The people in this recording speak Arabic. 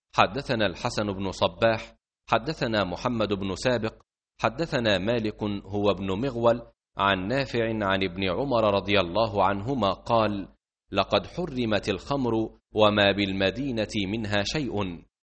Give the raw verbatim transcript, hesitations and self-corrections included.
حدثنا الحسن بن صباح حدثنا محمد بن سابق حدثنا مالك هو ابن مغول عن نافع عن ابن عمر رضي الله عنهما قال: لقد حرمت الخمر وما بالمدينة منها شيء.